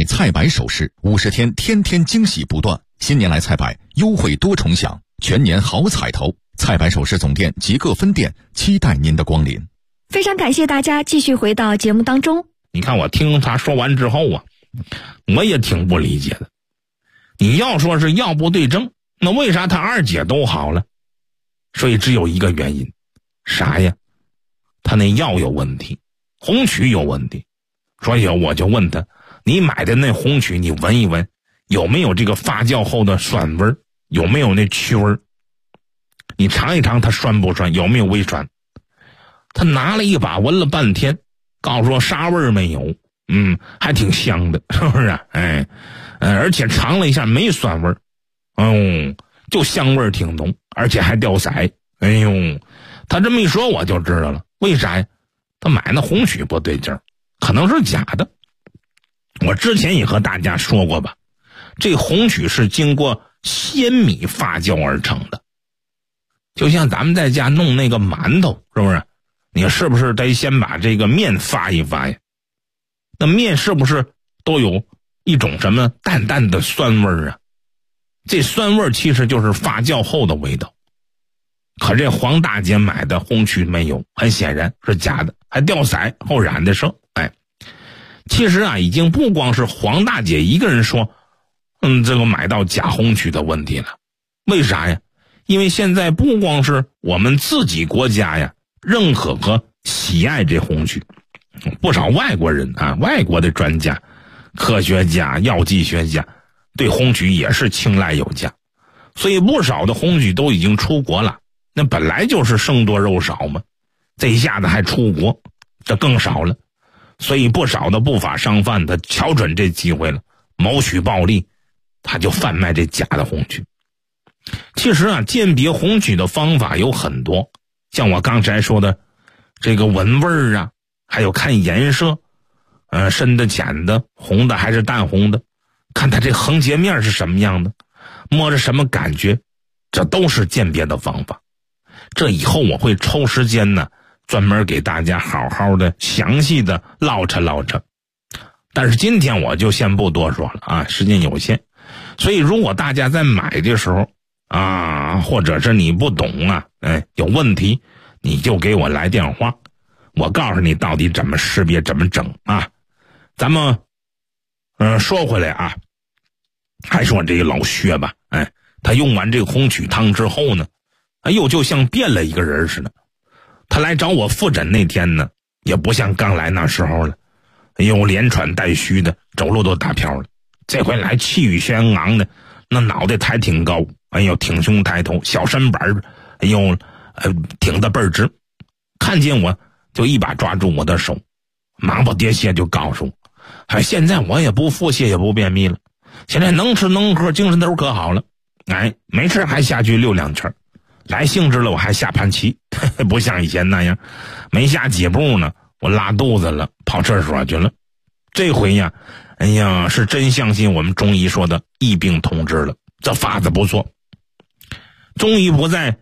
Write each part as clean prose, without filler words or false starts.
菜百首饰，50天天天惊喜不断。新年来菜百，优惠多重享，全年好彩头。菜百首饰总店及各分店期待您的光临。 非常感谢大家继续回到节目当中。 你看我听他说完之后啊，我也挺不理解的。你要说是药不对症，那为啥他二姐都好了？所以只有一个原因，啥呀？他那药有问题，红曲有问题。所以我就问他，你买的那红曲你闻一闻，有没有这个发酵后的酸味，有没有那曲味？你尝一尝它酸不酸，有没有微酸？他拿了一把闻了半天，告诉我啥味儿没有，还挺香的，是不是啊？而且尝了一下没酸味儿，就香味儿挺浓，而且还掉色。他这么一说我就知道了，为啥呀？他买那红曲不对劲儿，可能是假的。我之前也和大家说过吧，这红曲是经过鲜米发酵而成的，就像咱们在家弄那个馒头，是不是？你是不是得先把这个面发一发呀？那面是不是都有一种什么淡淡的酸味啊？这酸味其实就是发酵后的味道。可这黄大姐买的红曲没有，很显然是假的，还掉色后染的色。其实啊，已经不光是黄大姐一个人说这个买到假红曲的问题了。为啥呀？因为现在不光是我们自己国家呀认可和喜爱这红曲，不少外国人啊，外国的专家、科学家、药剂学家对红曲也是青睐有加，所以不少的红曲都已经出国了。那本来就是生多肉少嘛，这一下子还出国，这更少了。所以不少的不法商贩他瞧准这机会了，谋取暴利，他就贩卖这假的红曲。其实啊，鉴别红曲的方法有很多，像我刚才说的这个闻味儿啊，还有看颜色，深的浅的，红的还是淡红的，看它这横截面是什么样的，摸着什么感觉，这都是鉴别的方法。这以后我会抽时间呢，专门给大家好好的详细的唠扯唠扯。但是今天我就先不多说了啊，时间有限。所以如果大家在买的时候啊，或者是你不懂啊，有问题，你就给我来电话，我告诉你到底怎么识别怎么整啊。咱们说回来啊，还说这个老薛吧，他用完这个红曲汤之后呢，就像变了一个人似的。他来找我复诊那天呢，也不像刚来那时候了，连喘带虚的，走路都打飘了。这回来气宇轩昂的，那脑袋抬挺高，挺胸抬头，小身板挺得倍儿直。看见我就一把抓住我的手，忙不迭谢就告诉我，现在我也不腹泻也不便秘了，现在能吃能喝，精神头可好了。没事还下去溜2圈，来兴致了我还下盘棋，不像以前那样，没下几步呢，我拉肚子了，跑厕所去了。这回呀，是真相信我们中医说的异病同治了，这法子不错。终于不再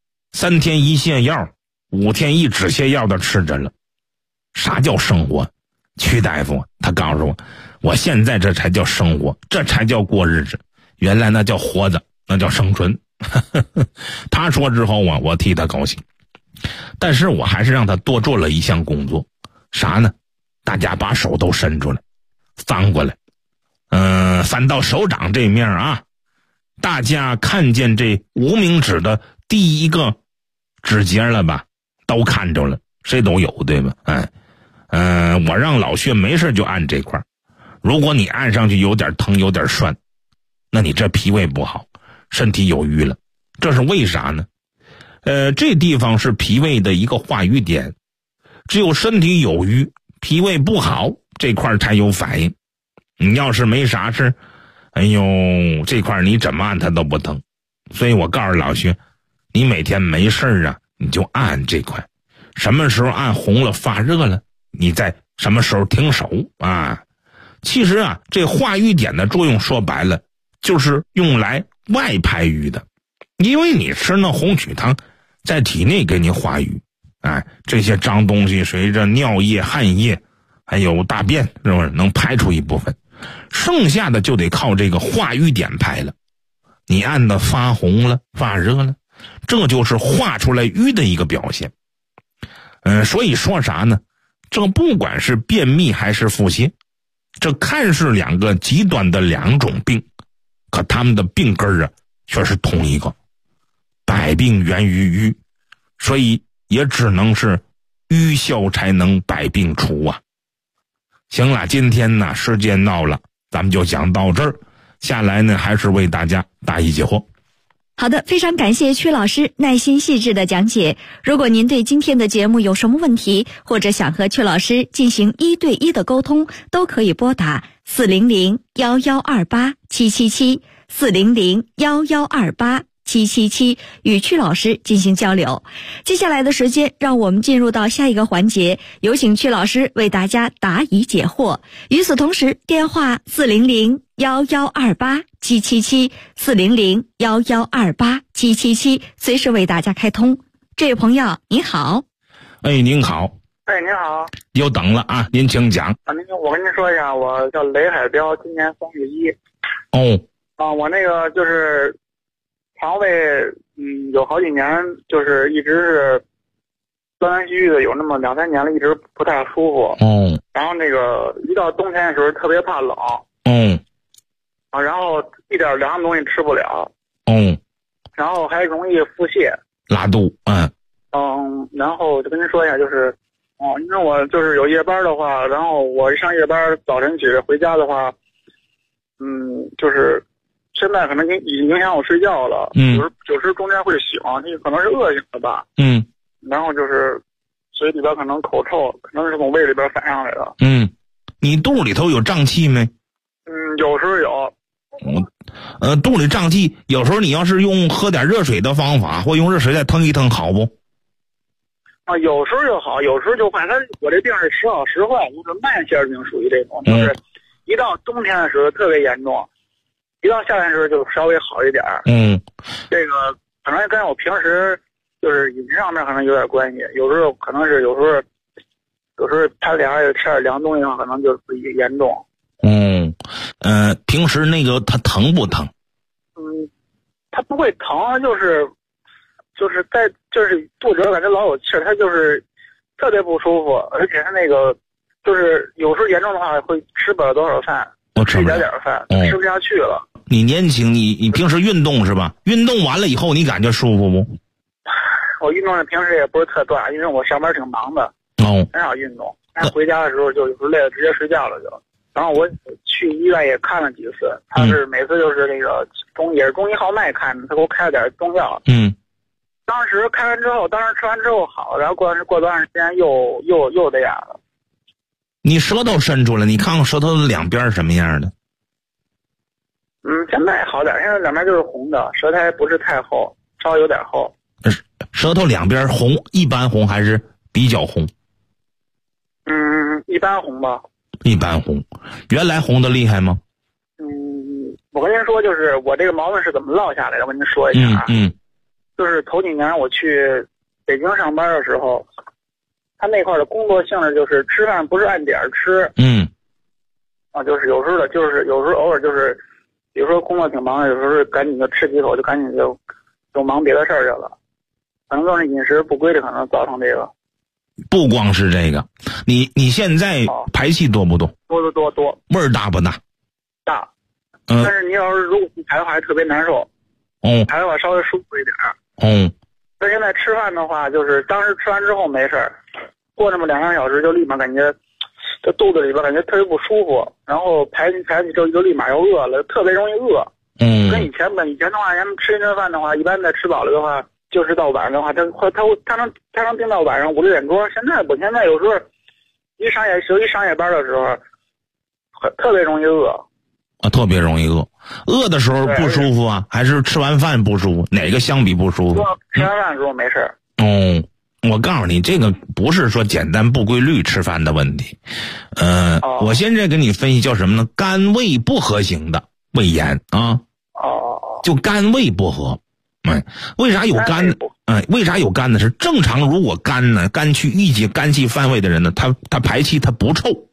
3天1泻药，5天1止泻药的吃着了。啥叫生活？曲大夫他告诉我，我现在这才叫生活，这才叫过日子，原来那叫活着，那叫生存。他说之后啊，我替他高兴，但是我还是让他多做了一项工作。啥呢？大家把手都伸出来，翻过来，翻到手掌这面啊，大家看见这无名指的第一个指节了吧？都看着了，谁都有，对吧？我让老薛没事就按这块，如果你按上去有点疼有点酸，那你这脾胃不好，身体有余了。这是为啥呢？这地方是脾胃的一个化瘀点，只有身体有余，脾胃不好，这块才有反应。你要是没啥事，这块你怎么按它都不疼。所以我告诉老薛，你每天没事啊，你就按这块，什么时候按红了发热了，你在什么时候停手啊。其实啊，这化瘀点的作用说白了就是用来外排瘀的，因为你吃那红曲汤在体内给你化瘀，这些脏东西随着尿液、汗液还有大便，是不是能排出一部分？ 剩下的就得靠这个化瘀点排了。你按的发红了发热了，这就是化出来瘀的一个表现。所以说啥呢，这不管是便秘还是腹泻，这看似两个极端的两种病，可他们的病根啊却是同一个，百病源于瘀，所以也只能是瘀消才能百病除啊。行了，今天呢时间到了，咱们就讲到这儿，下来呢还是为大家答疑解惑。 好的，非常感谢曲老师耐心细致的讲解。如果您对今天的节目有什么问题，或者想和曲老师进行1对1的沟通，都可以拨打400-1128-777 400-1128-777与曲老师进行交流。接下来的时间，让我们进入到下一个环节，有请曲老师为大家答疑解惑。与此同时，电话400-1128-777 400-1128-777随时为大家开通。这位朋友您好。 您好。 您好。 又等了啊，您请讲。 我跟您说一下，我叫雷海彪，今年31。我那个就是肠胃有好几年就是一直是断断续续的，有那么2-3年了，一直不太舒服。然后那个一到冬天的时候特别怕冷。然后一点凉的东西吃不了。然后还容易腹泻拉肚。 然后就跟您说一下，就是因为我就是有夜班的话，然后我一上夜班早晨起来回家的话，就是现在可能已经影响我睡觉了。有时中间会醒，这可能是恶性的吧。然后就是嘴里边可能口臭，可能是从胃里边反上来的。 你肚里头有胀气没？ 有时候有。 肚里胀气，有时候你要是用喝点热水的方法，或用热水再腾一腾，好不？ 有时候就好，有时候就坏。我这病是时好时坏，就是慢性病，属于这种，就是一到冬天的时候特别严重，一到夏天的时候就稍微好一点。这个可能跟我平时就是饮食上面可能有点关系，有时候他俩也吃点凉东西的话，可能就不严重。 平时那个他疼不疼？ 他不会疼，就是肚子感觉老有气儿，他就是特别不舒服，而且他那个就是有时候严重的话会吃不了多少饭，吃一点饭，吃不下去了。 你年轻，你平时运动是吧？运动完了以后你感觉舒服不？ 我运动的平时也不是特断，因为我上班挺忙的，很少运动。但回家的时候就有时候累了直接睡觉了就。然后我去医院也看了几次，他是每次就是那个也是中医号脉看的，他给我开了点中药。当时吃完之后好，然后过段时间又这样了。 你舌头伸出来，你看看舌头的两边什么样的？ 现在好点，现在两边就是红的，舌苔不是太厚，稍微有点厚。 舌头两边红，一般红还是比较红？ 一般红吧。 一般红，原来红的厉害吗？ 我跟您说，就是我这个毛病是怎么落下来的，我跟您说一下。就是头几年我去北京上班的时候，他那块的工作性质就是吃饭不是按点吃。就是有时候偶尔就是，比如说工作挺忙的，有时候赶紧就吃几口，就赶紧就忙别的事儿去了。可能就是饮食不规律，可能造成这个。 不光是这个，你现在排气多不多？ 多。 味儿大不大？ 大。但是你要是如果不排的话，还特别难受。排的话稍微舒服一点。但现在吃饭的话，就是当时吃完之后没事儿，过那么2-3小时就立马感觉这肚子里边感觉特别不舒服，然后排气之后就立马又饿了，特别容易饿。跟以前的话，咱们吃一顿饭的话，一般在吃饱了的话，就是到晚上的话，他能盯到晚上5-6点钟。现在有时候一上夜班的时候，特别容易饿。 特别容易饿。饿的时候不舒服啊，还是吃完饭不舒服？哪个相比不舒服？ 吃完饭的时候没事。 我告诉你，这个不是说简单不规律吃饭的问题。我现在跟你分析叫什么呢？肝胃不和型的胃炎啊。就肝胃不和。为啥有肝呢？为啥有肝呢？是正常，如果肝气郁结、肝气犯胃的人呢，他排气他不臭，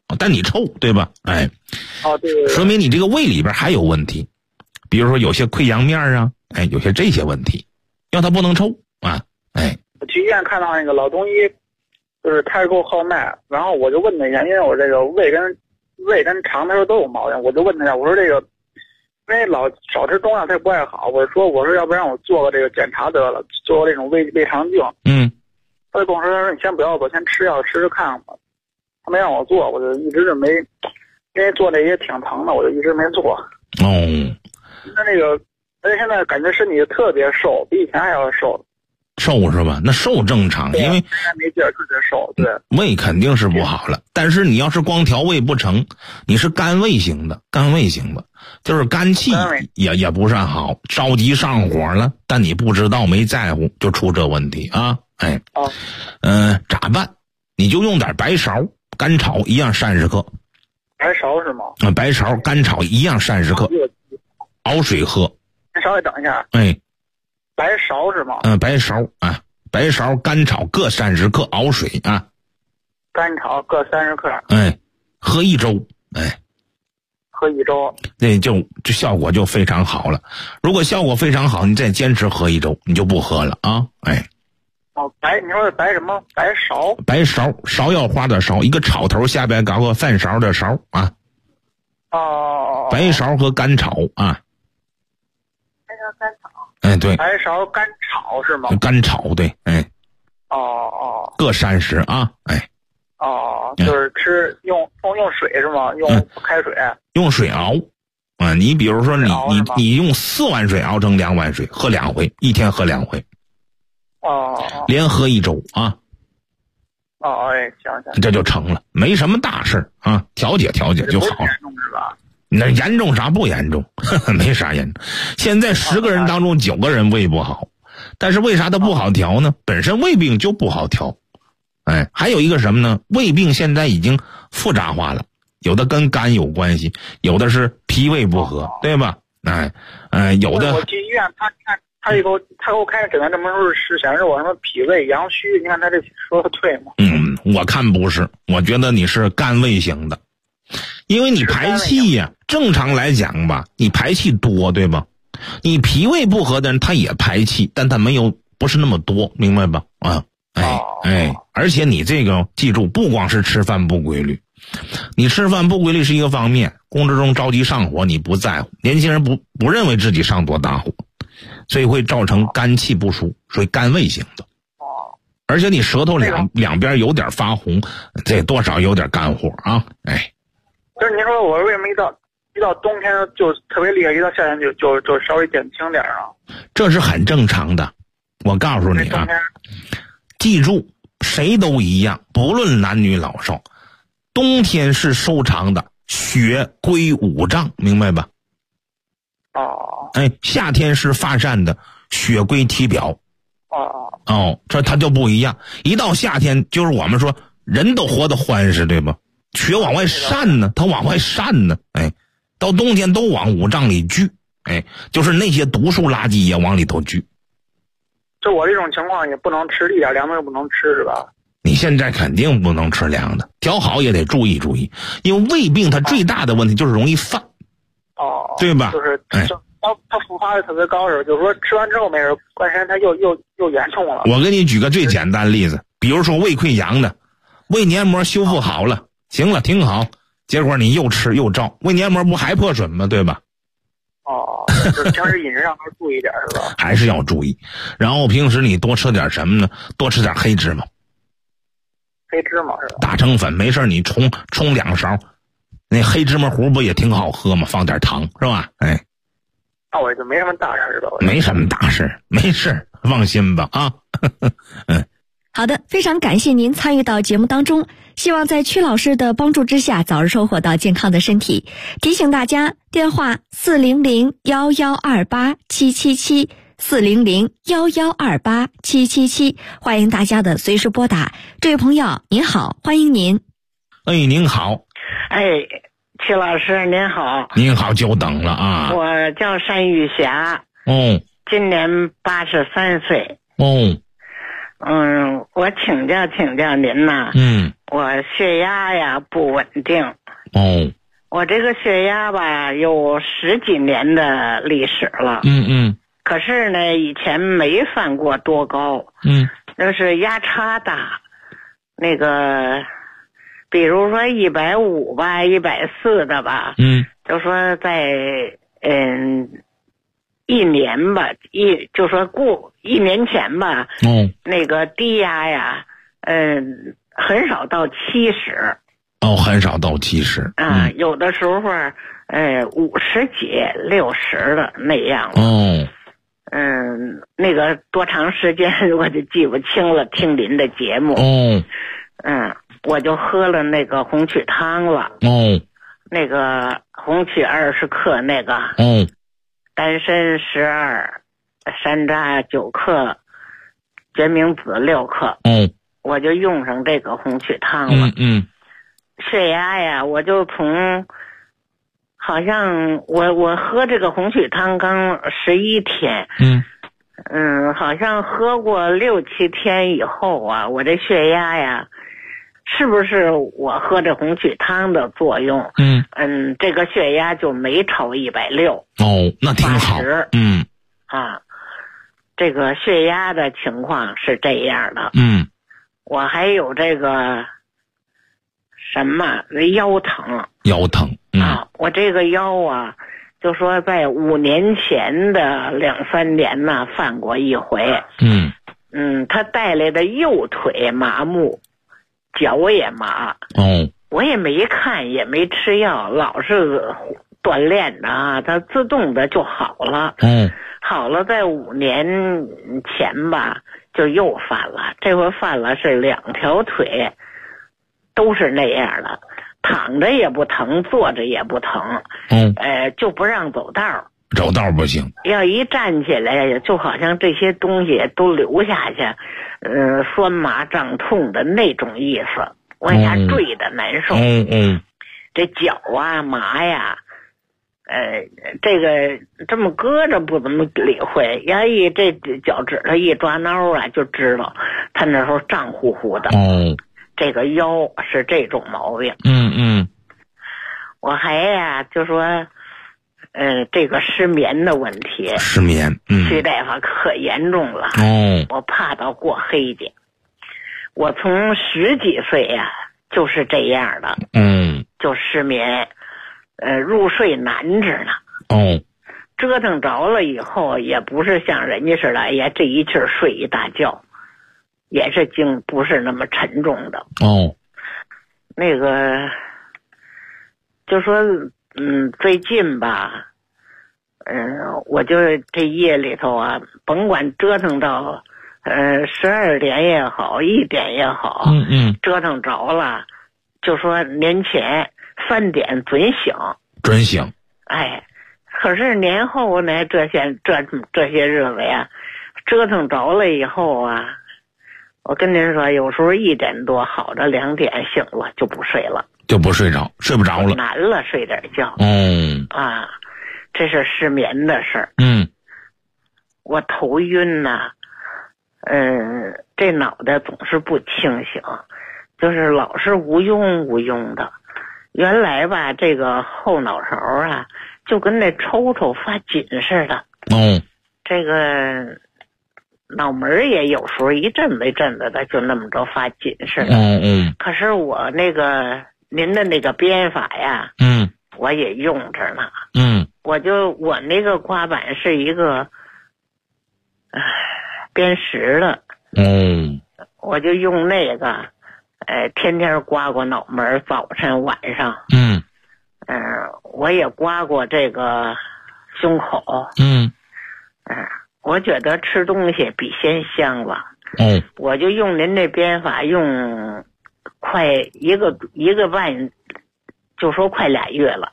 但你臭，对吧？哎， 对， 说明你这个胃里边还有问题，比如说有些溃疡面啊，哎，有些这些问题，让它不能臭啊，哎。 我去医院看到那个老中医，就是他是给我号脉，然后我就问他一下，因为我这个胃跟肠他说都有毛病，我就问他一下，我说这个。因为少吃中药，它也不太好。我说要不让我做个这个检查得了，做个这种胃肠镜。他就跟我说你先不要做，先吃药试试看吧。他没让我做，我就一直就没，因为做这也挺疼的，我就一直没做。那个，而且现在感觉身体特别瘦，比以前还要瘦。 瘦是吧？那瘦正常，因为没劲儿，特别瘦。对， 胃肯定是不好了。但是你要是光调胃不成，你是肝胃型的，就是肝气也不算好，着急上火了，但你不知道没在乎，就出这问题啊！哎，咋办？你就用点白芍、干炒一样30克。 白芍是吗？ 白芍、干炒一样30克，熬水喝。 你稍微等一下。 哎。 白芍是吗？ 白芍啊，白芍干炒各30克，熬水啊。 干炒各30克。 哎，喝1周，哎， 喝1周， 那就效果就非常好了。如果效果非常好，你再坚持喝1周，你就不喝了啊。哎。 你说是白什么？白芍。 白芍，芍药花的芍，一个草头下边搞个饭勺的勺啊。白芍和干炒啊。 干炒。 哎，对， 白芍干炒是吗？ 干炒，对，哎。各30啊，哎。 就是吃用水是吗？用开水。 用水熬，你比如说你用4碗水熬成2碗水，喝2回，一天喝2回。连喝1周啊。行，这就成了，没什么大事啊，调节调节就好了。那严重啥不严重？没啥严重。现在10个人当中9个人胃不好，但是为啥它不好调呢？本身胃病就不好调。哎，还有一个什么呢？胃病现在已经复杂化了，有的跟肝有关系，有的是脾胃不和，对吧？有的。 我去医院，他给我开诊断证明书是显示我什么脾胃阳虚，你看他这说的对吗？ 我看不是，我觉得你是肝胃型的。因为你排气呀，正常来讲吧，你排气多，对吧？你脾胃不和的人，他也排气，但他不是那么多，明白吧？而且你这个记住，不光是吃饭不规律，你吃饭不规律是一个方面，工作中着急上火你不在乎，年轻人不认为自己上多大火，所以会造成肝气不舒，所以肝胃型的。而且你舌头两边有点发红，这多少有点肝火啊！哎。 就是您说我为什么一到冬天就特别厉害，一到夏天就稍微减轻点啊？ 这是很正常的。我告诉你啊，记住，谁都一样，不论男女老少，冬天是收藏的，血归五脏，明白吧？夏天是发散的，血归体表。这它就不一样。一到夏天，就是我们说人都活得欢实，对吧？血往外散呢，它往外散呢，到冬天都往五脏里聚，就是那些毒素垃圾也往里头聚。 就我这种情况也不能吃一点凉的，也不能吃是吧？ 你现在肯定不能吃凉的，调好也得注意注意，因为胃病它最大的问题就是容易犯，对吧？ 就是它复发的特别高，就是说吃完之后没事，关键它又严重了。 我给你举个最简单例子，比如说胃溃疡的，胃黏膜修复好了。行了，挺好。结果你又吃又照，胃黏膜不还破损吗？对吧？ 就是平时饮食上要注意点，是吧？ 还是要注意。然后平时你多吃点什么呢？多吃点黑芝麻。 黑芝麻是吧？ 打成粉，没事你冲2勺，那黑芝麻糊不也挺好喝吗？放点糖是吧？ 那我就没什么大事是吧？ 没什么大事，没事，放心吧啊。 好的，非常感谢您参与到节目当中，希望在曲老师的帮助之下早日收获到健康的身体。提醒大家，电话400-1128-777 400-1128-777，欢迎大家的随时拨打。这位朋友您好，欢迎您。 您好。 曲老师您好。 您好，久等了啊。 我叫单玉霞。今年83岁。 我请教您呐。我血压呀不稳定。我这个血压吧有10几年的历史了。可是呢，以前没犯过多高。就是压差大。那个，比如说150吧，140的吧。就说在1年吧，就说1年前吧。那个低压呀，很少到70。 很少到70。 有的时候50几、60的那样了。那个多长时间我就记不清了，听您的节目。我就喝了那个红曲汤了。那个红曲20克那个。丹参12，山楂9克，决明子6克。我就用上这个红曲汤了。血压呀，我就从好像我喝这个红曲汤刚11天。好像喝过6、7天以后啊，我这血压呀，是不是我喝这红曲汤的作用？这个血压就没超160。 那挺好。 这个血压的情况是这样的。我还有这个什么腰疼。我这个腰啊，就说在5年前的2、3年呢犯过一回。他带来的右腿麻木，脚也麻。我也没看，也没吃药，老是锻炼的啊，它自动的就好了。好了，在5年前吧，就又犯了。这回犯了是2条腿都是那样的，躺着也不疼，坐着也不疼。就不让走道。 走道不行。 要一站起来，就好像这些东西都流下去，酸麻胀痛的那种意思，往下坠的难受。这脚啊麻呀。这个这么搁着不怎么理会，要这脚趾头一抓挠啊，就知道他那时候胀乎乎的。这个腰是这种毛病。我还呀就说，这个失眠的问题。 失眠。 徐大夫可严重了。我怕到过黑去。我从10几岁呀就是这样的。就失眠。入睡难着呢。折腾着了以后，也不是像人家似的，哎呀，这一气儿睡一大觉，也是不是那么沉重的。那个，就说，最近吧，我就这夜里头啊，甭管折腾到，12点也好，1点也好。折腾着了，就说年前3点准醒。可是年后呢，这些日子呀，折腾着了以后啊，我跟您说，有时候1点多好着2点醒了就不睡了， 就不睡着，睡不着了， 难了睡点觉。这是失眠的事儿。我头晕呐。这脑袋总是不清醒，就是老是无用的。原来吧，这个后脑勺啊，就跟那抽发紧似的。这个脑门也有时候一阵子一阵子的，就那么着发紧似的。可是我那个您的那个编法呀，我也用着呢。我那个刮板是一个编10的。我就用那个。天天刮脑门，早晨晚上。我也刮过这个胸口。我觉得吃东西比鲜香了。我就用您这编法，用快一个半，就说快2月了。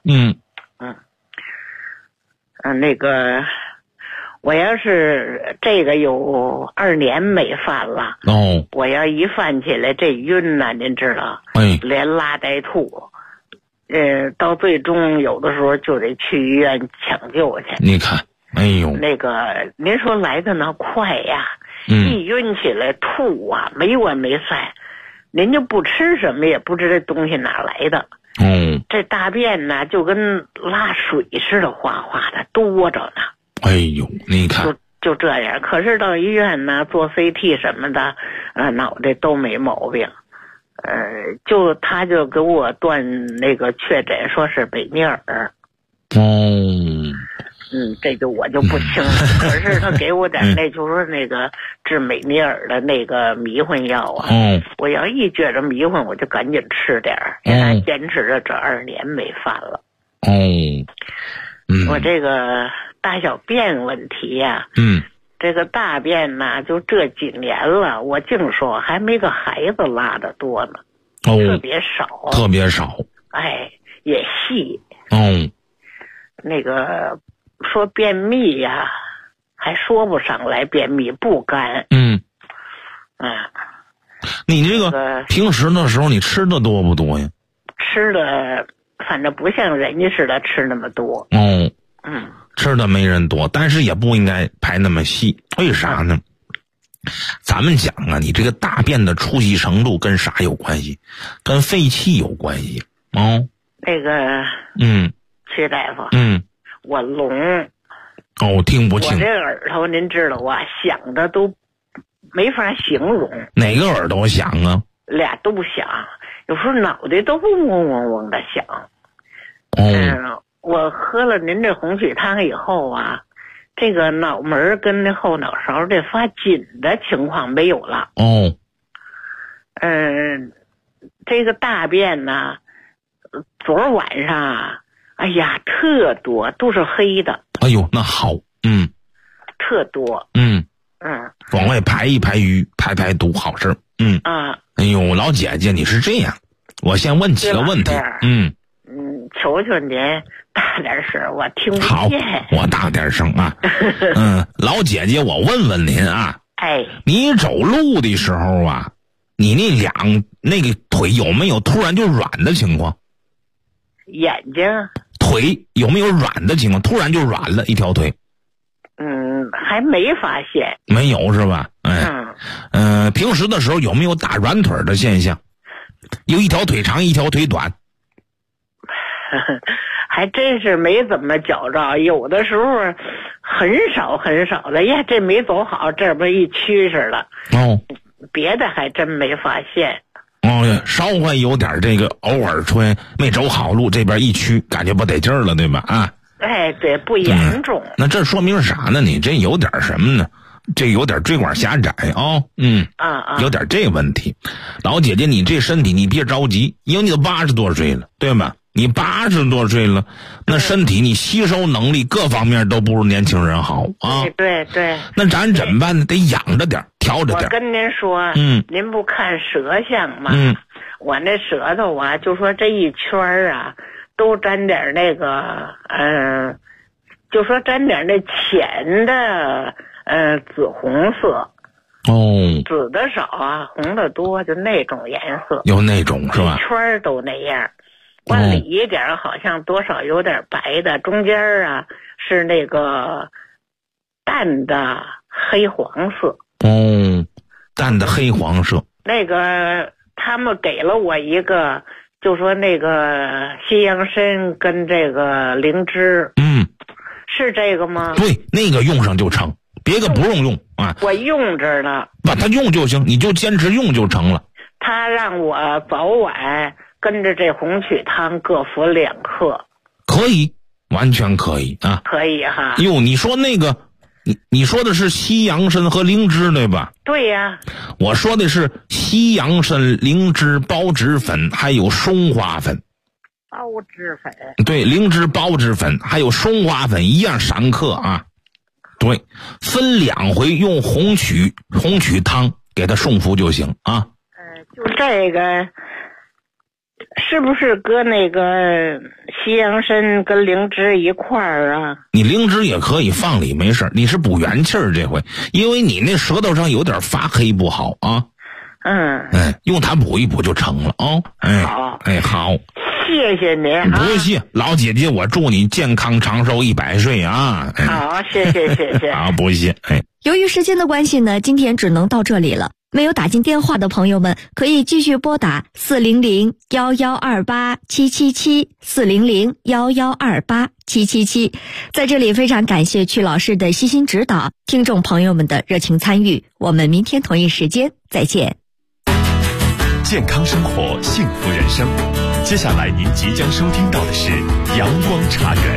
那个我要是这个有2年没犯了。我要一犯起来这晕呐，您知道，连拉带吐，到最终有的时候就得去医院抢救去。 你看， 那个您说来的那快呀， 一晕起来吐啊，没完没塞，您就不吃什么，也不知这东西哪来的。这大便呢就跟拉水似的，哗哗的多着呢。 哎呦，你看， 就这样。可是到医院呢做 CT 什么的，脑袋都没毛病。他就给我断那个确诊，说是北尼尔。这就我就不清楚。可是他给我点那就说那个治美尼尔的那个迷魂药啊。我要一觉着迷魂，我就赶紧吃点儿。现在坚持着这2年没犯了。我这个大小便问题呀，这个大便呢，就这几年了，我净说还没个孩子拉的多呢。特别少。 特别少。 哎，也细。那个说便秘呀，还说不上来便秘，不干。 你这个平时的时候你吃的多不多呀？ 吃的反正不像人家似的吃那么多。 吃的没人多，但是也不应该排那么细。为啥呢？咱们讲啊，你这个大便的出细程度跟啥有关系？跟肺气有关系。 那个薛大夫，我聋。 听不清。 我这耳朵您知道啊，响的都没法形容。 哪个耳朵响啊？ 俩都响，有时候脑袋都嗡嗡嗡的响。我喝了您这红曲汤以后啊，这个脑门跟那后脑勺这发紧的情况没有了。这个大便呢，昨晚上啊，哎呀，特多，都是黑的。 哎呦，那好。 特多。 往外排一排淤，排排毒，好事。哎呦，老姐姐，你是这样，我先问几个问题。 求求您大点声，我听不见。 好，我大点声啊。老姐姐，我问问您啊。你走路的时候啊，你那个腿有没有突然就软的情况？ 眼睛、 腿有没有软的情况？突然就软了一条腿？ 还没发现。 没有是吧？平时的时候有没有大软腿的现象？有一条腿长，一条腿短？ 还真是没怎么觉着，有的时候很少很少的。呀，这没走好，这边一趋势了。别的还真没发现。 稍微有点这个，偶尔穿没走好路，这边一趋，感觉不得劲儿了，对吧？ 对，不严重。 那这说明啥呢？你这有点什么呢？这有点椎管狭窄啊。有点这个问题。老姐姐，你这身体你别着急，因为你都80多岁了，对吧？你80多岁了，那身体你吸收能力各方面都不如年轻人好啊。 对。 那咱怎么办呢？得养着点，调着点。 我跟您说，您不看舌象吗？我那舌头啊，就说这一圈啊，都沾点那个，就说沾点那浅的，紫红色。紫的少啊，红的多，就那种颜色。 有那种是吧？ 一圈都那样。往里一点好像多少有点白的，中间啊是那个淡的黑黄色。淡的黑黄色。那个他们给了我一个，就说那个西洋参跟这个灵芝。是这个吗？ 对，那个用上就成，别个不用用啊。 我用着呢。 把它用就行，你就坚持用就成了。 他让我早晚跟着这红曲汤各服2克。 可以，完全可以啊。 可以哈。 哟，你说那个，你说的是西洋参和灵芝对吧？ 对呀。 我说的是西洋参、灵芝、孢子粉，还有松花粉。 孢子粉。 对，灵芝、孢子粉还有松花粉一样3克啊。对，分2回用红曲汤给它送服就行啊。 就这个。是不是搁那个西洋参跟灵芝一块儿啊？ 你灵芝也可以放里没事，你是补元气儿这回，因为你那舌头上有点发黑不好啊。用它补一补就成了啊。 好。 好。 谢谢您啊。 不谢，老姐姐，我祝你健康长寿100岁啊。 好，谢谢。 好，不谢。 由于时间的关系呢，今天只能到这里了。没有打进电话的朋友们，可以继续拨打400-1128-777，400-1128-777。在这里非常感谢曲老师的悉心指导，听众朋友们的热情参与。我们明天同一时间再见。 健康生活，幸福人生。接下来您即将收听到的是阳光茶园。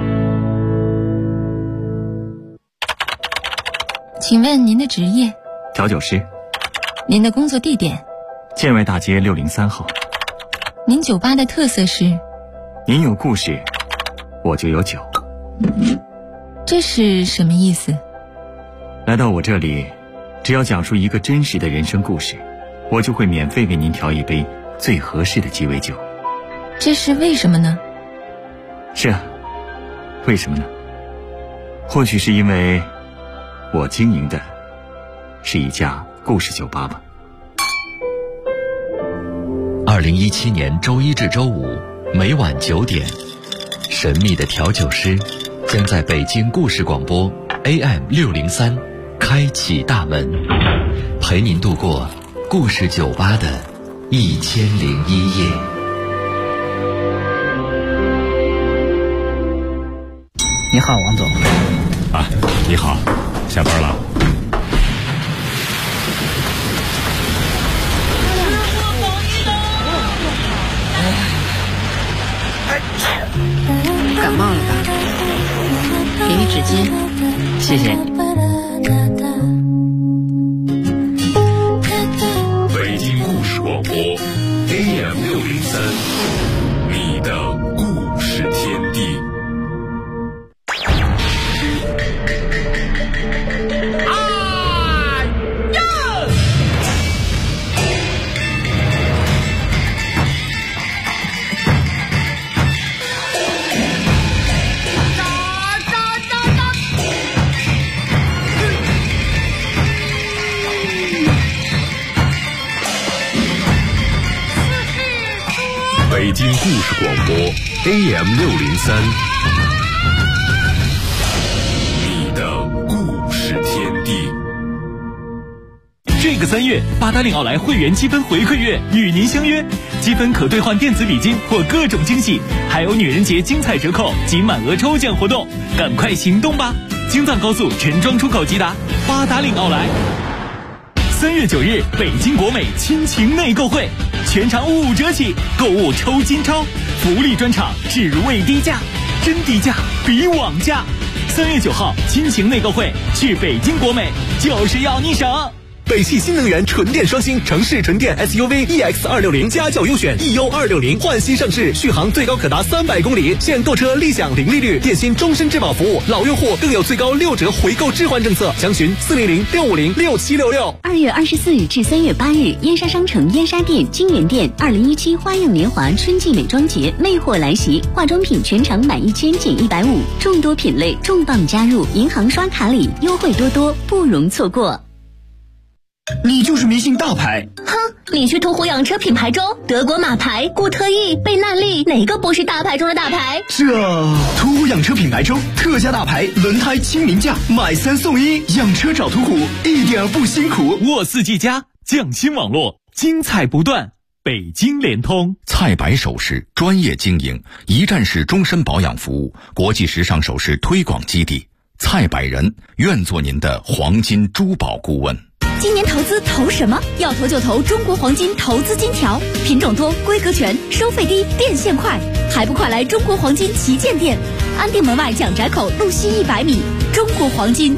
请问您的职业？ 调酒师。 您的工作地点？ 建外大街603号。 您酒吧的特色是？ 您有故事，我就有酒。 这是什么意思？ 来到我这里，只要讲述一个真实的人生故事，我就会免费为您调一杯最合适的鸡尾酒。 这是为什么呢？ 是啊，为什么呢？或许是因为我经营的是一家故事酒吧吧。 2017年周一至周五每晚9点，神秘的调酒师将在北京故事广播 AM603开启大门，陪您度过故事酒吧的1001夜。 你好，王总。 啊，你好，下班了。 感冒了吧？给你纸巾，谢谢你。 北京故事广播 AM603，你的故事天地。北京故事广播 AM603，你的故事天地。 这个3月，八达岭奥莱会员积分回馈月与您相约，积分可兑换电子礼金或各种惊喜，还有女人节精彩折扣及满额抽奖活动，赶快行动吧！京藏高速陈庄出口即达，八达岭奥莱。3月9日，北京国美亲情内购会，全场5折起，购物抽金钞，福利专场，置入为低价，真低价比网价。3月9号，亲情内购会，去北京国美就是要你省。 北汽新能源纯电双星城市纯电 SUV EX260家轿优选 EU260换新上市，续航最高可达300公里，现购车立享零利率，电信终身质保服务，老用户更有最高6折回购置换政策，详询400-650-6766。 2月24日至3月8日，燕莎商城燕莎店、金源店2017花样年华春季美妆节魅惑来袭，化妆品全场满1000减150，众多品类重磅加入，银行刷卡礼优惠多多，不容错过。 你就是迷信大牌。 哼，你去途虎养车品牌中，德国马牌、固特异、贝纳利，哪个不是大牌中的大牌？ 途虎养车品牌中特价大牌，轮胎亲民价，买3送1，养车找途虎一点不辛苦。 沃4G+匠心网络，精彩不断。北京联通菜百首饰专业经营，一站式终身保养服务，国际时尚首饰推广基地。菜百人愿做您的黄金珠宝顾问。 今年投资投什么？要投就投中国黄金投资金条，品种多，规格全，收费低，变现快，还不快来中国黄金旗舰店？安定门外蒋宅口路西100米，中国黄金